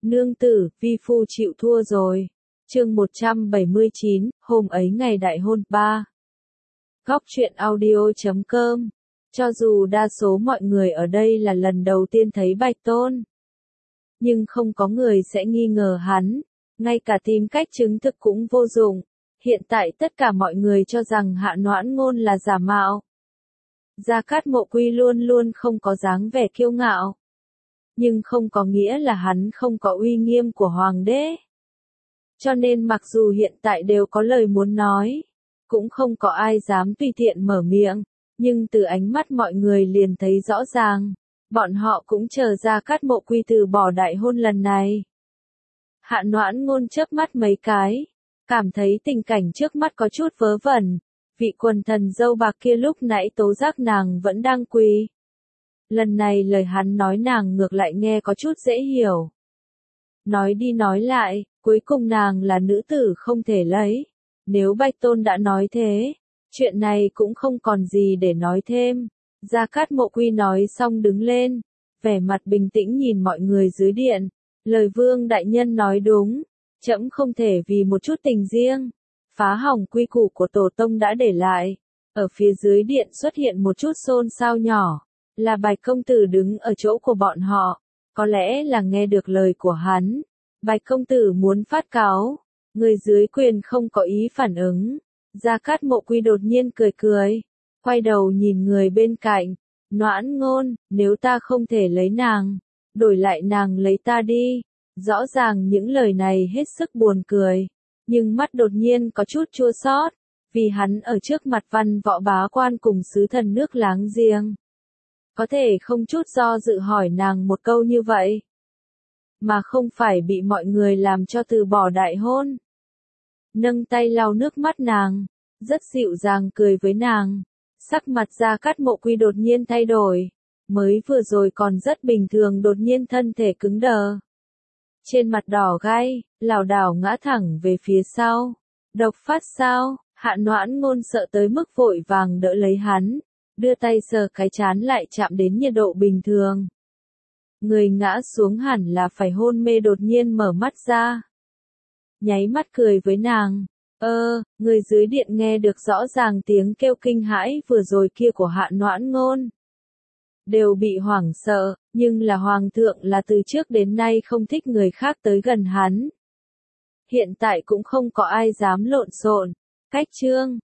Nương tử, vi phu chịu thua rồi. Chương 179, hôm ấy ngày đại hôn 3. Góc truyện audio.com. Cho dù đa số mọi người ở đây là lần đầu tiên thấy Bạch Tôn, nhưng không có người sẽ nghi ngờ hắn, ngay cả tìm cách chứng thực cũng vô dụng. Hiện tại tất cả mọi người cho rằng Hạ Noãn Ngôn là giả mạo. Gia Cát Mộ Quy luôn luôn không có dáng vẻ kiêu ngạo, nhưng không có nghĩa là hắn không có uy nghiêm của hoàng đế. Cho nên mặc dù hiện tại đều có lời muốn nói, cũng không có ai dám tùy tiện mở miệng, nhưng từ ánh mắt mọi người liền thấy rõ ràng, bọn họ cũng chờ Gia Cát Mộ Quy từ bỏ đại hôn lần này. Hạ Noãn Ngôn chớp mắt mấy cái, cảm thấy tình cảnh trước mắt có chút vớ vẩn, vị quần thần dâu bạc kia lúc nãy tố giác nàng vẫn đang quỳ. Lần này lời hắn nói nàng ngược lại nghe có chút dễ hiểu. Nói đi nói lại, cuối cùng nàng là nữ tử không thể lấy. Nếu Bạch Tôn đã nói thế, chuyện này cũng không còn gì để nói thêm. Gia Cát Mộ Quy nói xong đứng lên, vẻ mặt bình tĩnh nhìn mọi người dưới điện. Lời Vương đại nhân nói đúng, trẫm không thể vì một chút tình riêng phá hỏng quy củ của tổ tông đã để lại. Ở phía dưới điện xuất hiện một chút xôn xao nhỏ, là Bạch công tử đứng ở chỗ của bọn họ, có lẽ là nghe được lời của hắn. Bạch công tử muốn phát cáo, người dưới quyền không có ý phản ứng. Gia Cát Mộ Quy đột nhiên cười cười, quay đầu nhìn người bên cạnh. Noãn Ngôn, nếu ta không thể lấy nàng, đổi lại nàng lấy ta đi. Rõ ràng những lời này hết sức buồn cười, nhưng mắt đột nhiên có chút chua xót, vì hắn ở trước mặt văn võ bá quan cùng sứ thần nước láng giềng, có thể không chút do dự hỏi nàng một câu như vậy, mà không phải bị mọi người làm cho từ bỏ đại hôn. Nâng tay lau nước mắt nàng, rất dịu dàng cười với nàng. Sắc mặt Gia Cát Mộ Quy đột nhiên thay đổi, mới vừa rồi còn rất bình thường đột nhiên thân thể cứng đờ. Trên mặt đỏ gai, lảo đảo ngã thẳng về phía sau. Độc phát sao? Hạ Noãn Ngôn sợ tới mức vội vàng đỡ lấy hắn, đưa tay sờ cái trán lại chạm đến nhiệt độ bình thường. Người ngã xuống hẳn là phải hôn mê đột nhiên mở mắt ra. Nháy mắt cười với nàng. Người dưới điện nghe được rõ ràng tiếng kêu kinh hãi vừa rồi kia của Hạ Noãn Ngôn. Đều bị hoảng sợ, nhưng là hoàng thượng là từ trước đến nay không thích người khác tới gần hắn. Hiện tại cũng không có ai dám lộn xộn. Cách chương